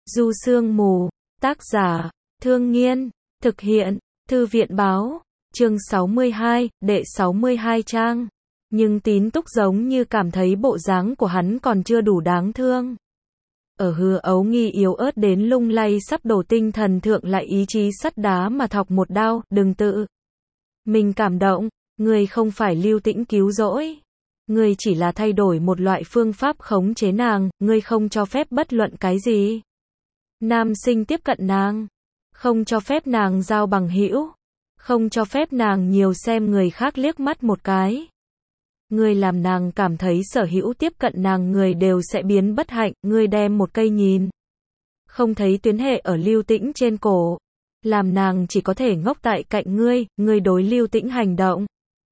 Du Sương Mù, tác giả, Thương Nghiên, thực hiện, Thư viện báo, chương 62, đệ 62 trang. Nhưng Tín Túc giống như cảm thấy bộ dáng của hắn còn chưa đủ đáng thương. Ở Hứa Ấu Nghi yếu ớt đến lung lay sắp đổ tinh thần thượng lại ý chí sắt đá mà thọc một đao, đừng tự mình cảm động, người không phải Lưu Tĩnh cứu rỗi. Ngươi chỉ là thay đổi một loại phương pháp khống chế nàng, ngươi không cho phép bất luận cái gì. Nam sinh tiếp cận nàng, không cho phép nàng giao bằng hữu, không cho phép nàng nhiều xem người khác liếc mắt một cái. Ngươi làm nàng cảm thấy sở hữu tiếp cận nàng người đều sẽ biến bất hạnh, ngươi đem một cây nhìn không thấy tuyến hệ ở Lưu Tĩnh trên cổ, làm nàng chỉ có thể ngốc tại cạnh ngươi đối Lưu Tĩnh hành động.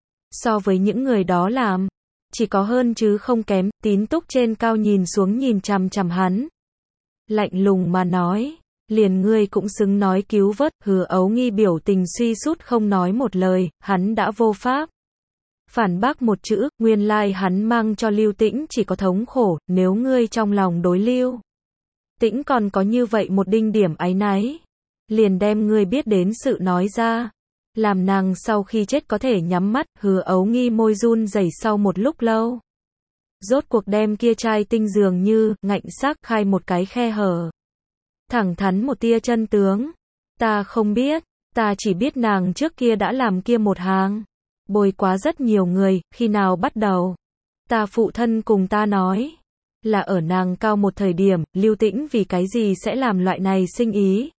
So với những người đó làm, chỉ có hơn chứ không kém. Tín Túc trên cao nhìn xuống nhìn chằm chằm hắn. Lạnh lùng mà nói, liền ngươi cũng xứng nói cứu vớt. Hứa Ấu Nghi biểu tình suy sút không nói một lời, hắn đã vô pháp phản bác một chữ, nguyên lai hắn mang cho Lưu Tĩnh chỉ có thống khổ, nếu ngươi trong lòng đối Lưu Tĩnh còn có như vậy một đinh điểm áy náy, liền đem ngươi biết đến sự nói ra, làm nàng sau khi chết có thể nhắm mắt. Hứa Ấu Nghi môi run rẩy sau một lúc lâu, rốt cuộc đem kia chai tinh dường như ngạnh sắc khai một cái khe hở, thẳng thắn một tia chân tướng. Ta không biết, ta chỉ biết nàng trước kia đã làm kia một hàng, bồi quá rất nhiều người. Khi nào bắt đầu? Ta phụ thân cùng ta nói, là ở nàng cao một thời điểm. Lưu Tĩnh vì cái gì sẽ làm loại này sinh ý?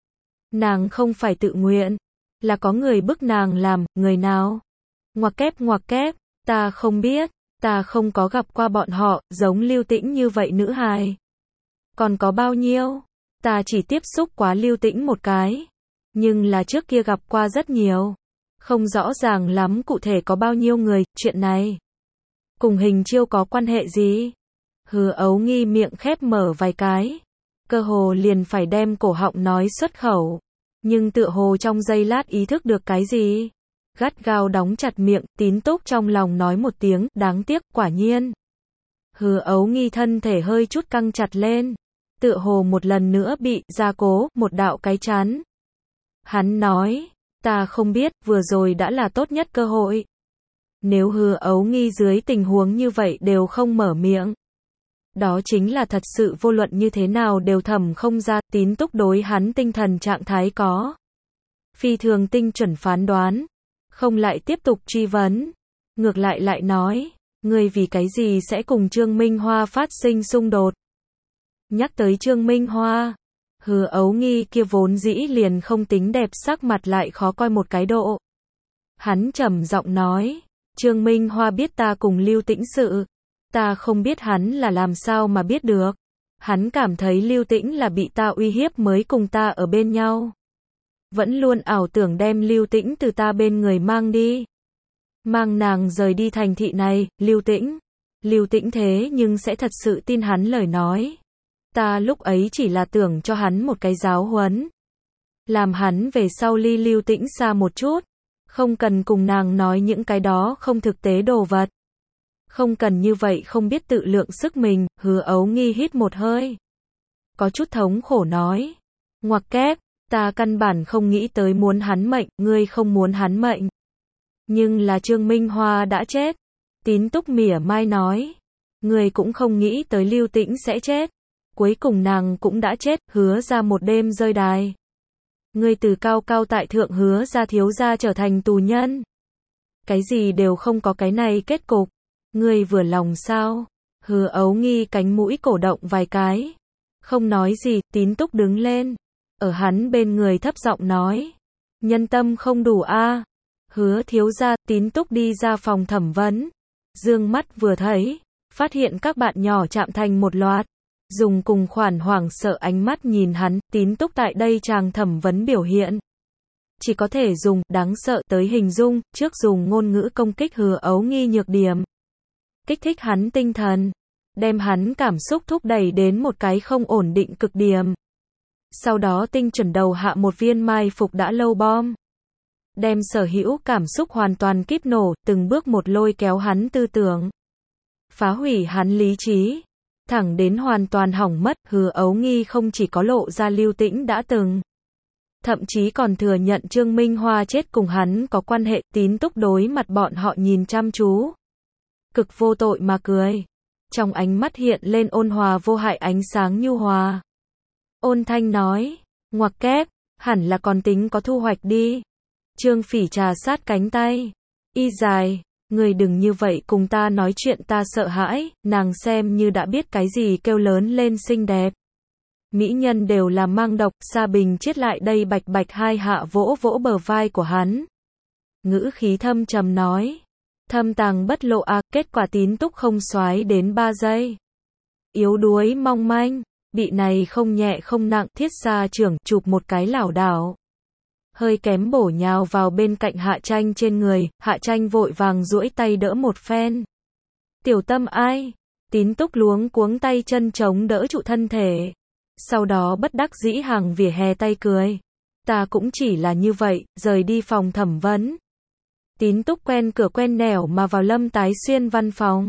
Nàng không phải tự nguyện, là có người bức nàng làm. Người nào? Ngoặc kép, ta không biết, ta không có gặp qua bọn họ, giống Lưu Tĩnh như vậy nữ hài. Còn có bao nhiêu? Ta chỉ tiếp xúc quá Lưu Tĩnh một cái, nhưng là trước kia gặp qua rất nhiều, không rõ ràng lắm cụ thể có bao nhiêu người. Chuyện này cùng Hình Chiêu có quan hệ gì? Hứa Ấu Nghi miệng khép mở vài cái, cơ hồ liền phải đem cổ họng nói xuất khẩu, nhưng tựa hồ trong giây lát ý thức được cái gì, gắt gao đóng chặt miệng. Tín Túc trong lòng nói một tiếng, đáng tiếc. Quả nhiên, Hứa Ấu Nghi thân thể hơi chút căng chặt lên, tựa hồ một lần nữa bị gia cố một đạo cái chắn. Hắn nói, ta không biết, vừa rồi đã là tốt nhất cơ hội. Nếu Hứa Ấu Nghi dưới tình huống như vậy đều không mở miệng, đó chính là thật sự vô luận như thế nào đều thẩm không ra. Tín Túc đối hắn tinh thần trạng thái có phi thường tinh chuẩn phán đoán, không lại tiếp tục truy vấn, ngược lại nói, ngươi vì cái gì sẽ cùng Trương Minh Hoa phát sinh xung đột? Nhắc tới Trương Minh Hoa, Hứa Ấu Nghi kia vốn dĩ liền không tính đẹp sắc mặt lại khó coi một cái độ. Hắn trầm giọng nói, Trương Minh Hoa biết ta cùng Lưu Tĩnh sự, ta không biết hắn là làm sao mà biết được. Hắn cảm thấy Lưu Tĩnh là bị ta uy hiếp mới cùng ta ở bên nhau, vẫn luôn ảo tưởng đem Lưu Tĩnh từ ta bên người mang đi, mang nàng rời đi thành thị này. Lưu Tĩnh thế nhưng sẽ thật sự tin hắn lời nói. Ta lúc ấy chỉ là tưởng cho hắn một cái giáo huấn, làm hắn về sau ly Lưu Tĩnh xa một chút, không cần cùng nàng nói những cái đó không thực tế đồ vật, không cần như vậy không biết tự lượng sức mình. Hứa Ấu Nghi hít một hơi, có chút thống khổ nói, ngoặc kép, ta căn bản không nghĩ tới muốn hắn mệnh, ngươi không muốn hắn mệnh. Nhưng là Trương Minh Hoa đã chết. Tín Túc mỉa mai nói, ngươi cũng không nghĩ tới Lưu Tĩnh sẽ chết. Cuối cùng nàng cũng đã chết. Hứa ra một đêm rơi đài, ngươi từ cao cao tại thượng Hứa ra thiếu gia trở thành tù nhân, cái gì đều không có, cái này kết cục, ngươi vừa lòng sao? Hứa Ấu Nghi cánh mũi cổ động vài cái, không nói gì. Tín Túc đứng lên, ở hắn bên người thấp giọng nói, nhân tâm không đủ a. Hứa thiếu gia. Tín Túc đi ra phòng thẩm vấn, dương mắt vừa thấy, phát hiện các bạn nhỏ chạm thành một loạt, dùng cùng khoản hoảng sợ ánh mắt nhìn hắn. Tín Túc tại đây chàng thẩm vấn biểu hiện, chỉ có thể dùng đáng sợ tới hình dung, trước dùng ngôn ngữ công kích Hứa Ấu Nghi nhược điểm, kích thích hắn tinh thần, đem hắn cảm xúc thúc đẩy đến một cái không ổn định cực điểm. Sau đó tinh chuẩn đầu hạ một viên mai phục đã lâu bom, đem sở hữu cảm xúc hoàn toàn kíp nổ, từng bước một lôi kéo hắn tư tưởng, phá hủy hắn lý trí. thẳng đến hoàn toàn hỏng mất, Hứa Ấu Nghi không chỉ có lộ ra Lưu Tĩnh đã từng, thậm chí còn thừa nhận Trương Minh Hoa chết cùng hắn có quan hệ. Tín Túc đối mặt bọn họ nhìn chăm chú, cực vô tội mà cười. Trong ánh mắt hiện lên ôn hòa vô hại ánh sáng nhu hòa. Ôn thanh nói, ngoặc kép, hẳn là còn tính có thu hoạch đi. Trương Phỉ trà sát cánh tay. Y dài, người đừng như vậy cùng ta nói chuyện, ta sợ hãi. Nàng xem như đã biết cái gì kêu lớn lên xinh đẹp. Mỹ nhân đều là mang độc. Sa Bình Chiết lại đây bạch bạch hai hạ vỗ vỗ bờ vai của hắn. Ngữ khí thâm trầm nói, thâm tàng bất lộ à. Kết quả Tín Túc không xoái đến 3 giây. Yếu đuối mong manh, bị này không nhẹ không nặng. Thiết Sa trưởng chụp một cái lảo đảo, hơi kém bổ nhào vào bên cạnh Hạ Tranh trên người. Hạ Tranh vội vàng duỗi tay đỡ một phen. Tiểu Tâm ai? Tín Túc luống cuống tay chân chống đỡ trụ thân thể. Sau đó bất đắc dĩ hàng vỉa hè tay cười. Ta cũng chỉ là như vậy, rời đi phòng thẩm vấn. Tín Túc quen cửa quen nẻo mà vào Lâm Tái Xuyên văn phòng.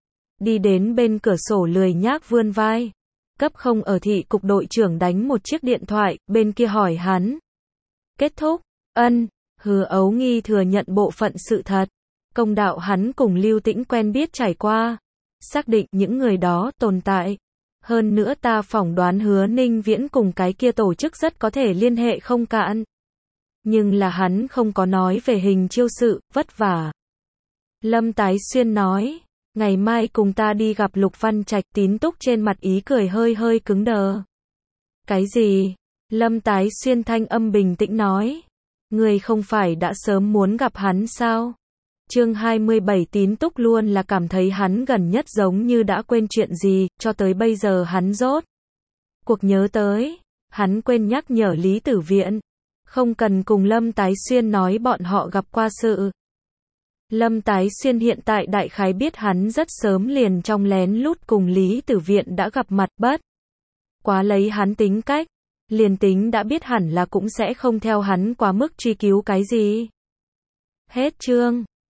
Đi đến bên cửa sổ lười nhác vươn vai. Cấp không ở thị cục đội trưởng đánh một chiếc điện thoại, bên kia hỏi hắn. Kết thúc, ân, Hứa Ấu Nghi thừa nhận bộ phận sự thật. Công đạo hắn cùng Lưu Tĩnh quen biết trải qua. Xác định những người đó tồn tại. Hơn nữa ta phỏng đoán Hứa Ninh Viễn cùng cái kia tổ chức rất có thể liên hệ không cạn. Nhưng là hắn không có nói về hình chiêu sự, vất vả. Lâm Tái Xuyên nói, ngày mai cùng ta đi gặp Lục Văn Trạch. Tín Túc trên mặt ý cười hơi hơi cứng đờ. Cái gì? Lâm Tái Xuyên thanh âm bình tĩnh nói, người không phải đã sớm muốn gặp hắn sao? Chương 27. Tín Túc luôn là cảm thấy hắn gần nhất giống như đã quên chuyện gì, cho tới bây giờ hắn rốt cuộc nhớ tới. Hắn quên nhắc nhở Lý Tử Viện, không cần cùng Lâm Tái Xuyên nói bọn họ gặp qua sự. Lâm Tái Xuyên hiện tại đại khái biết hắn rất sớm liền trong lén lút cùng Lý Tử Viện đã gặp mặt, bất quá lấy hắn tính cách, liền tính đã biết hẳn là cũng sẽ không theo hắn quá mức truy cứu cái gì. Hết chương.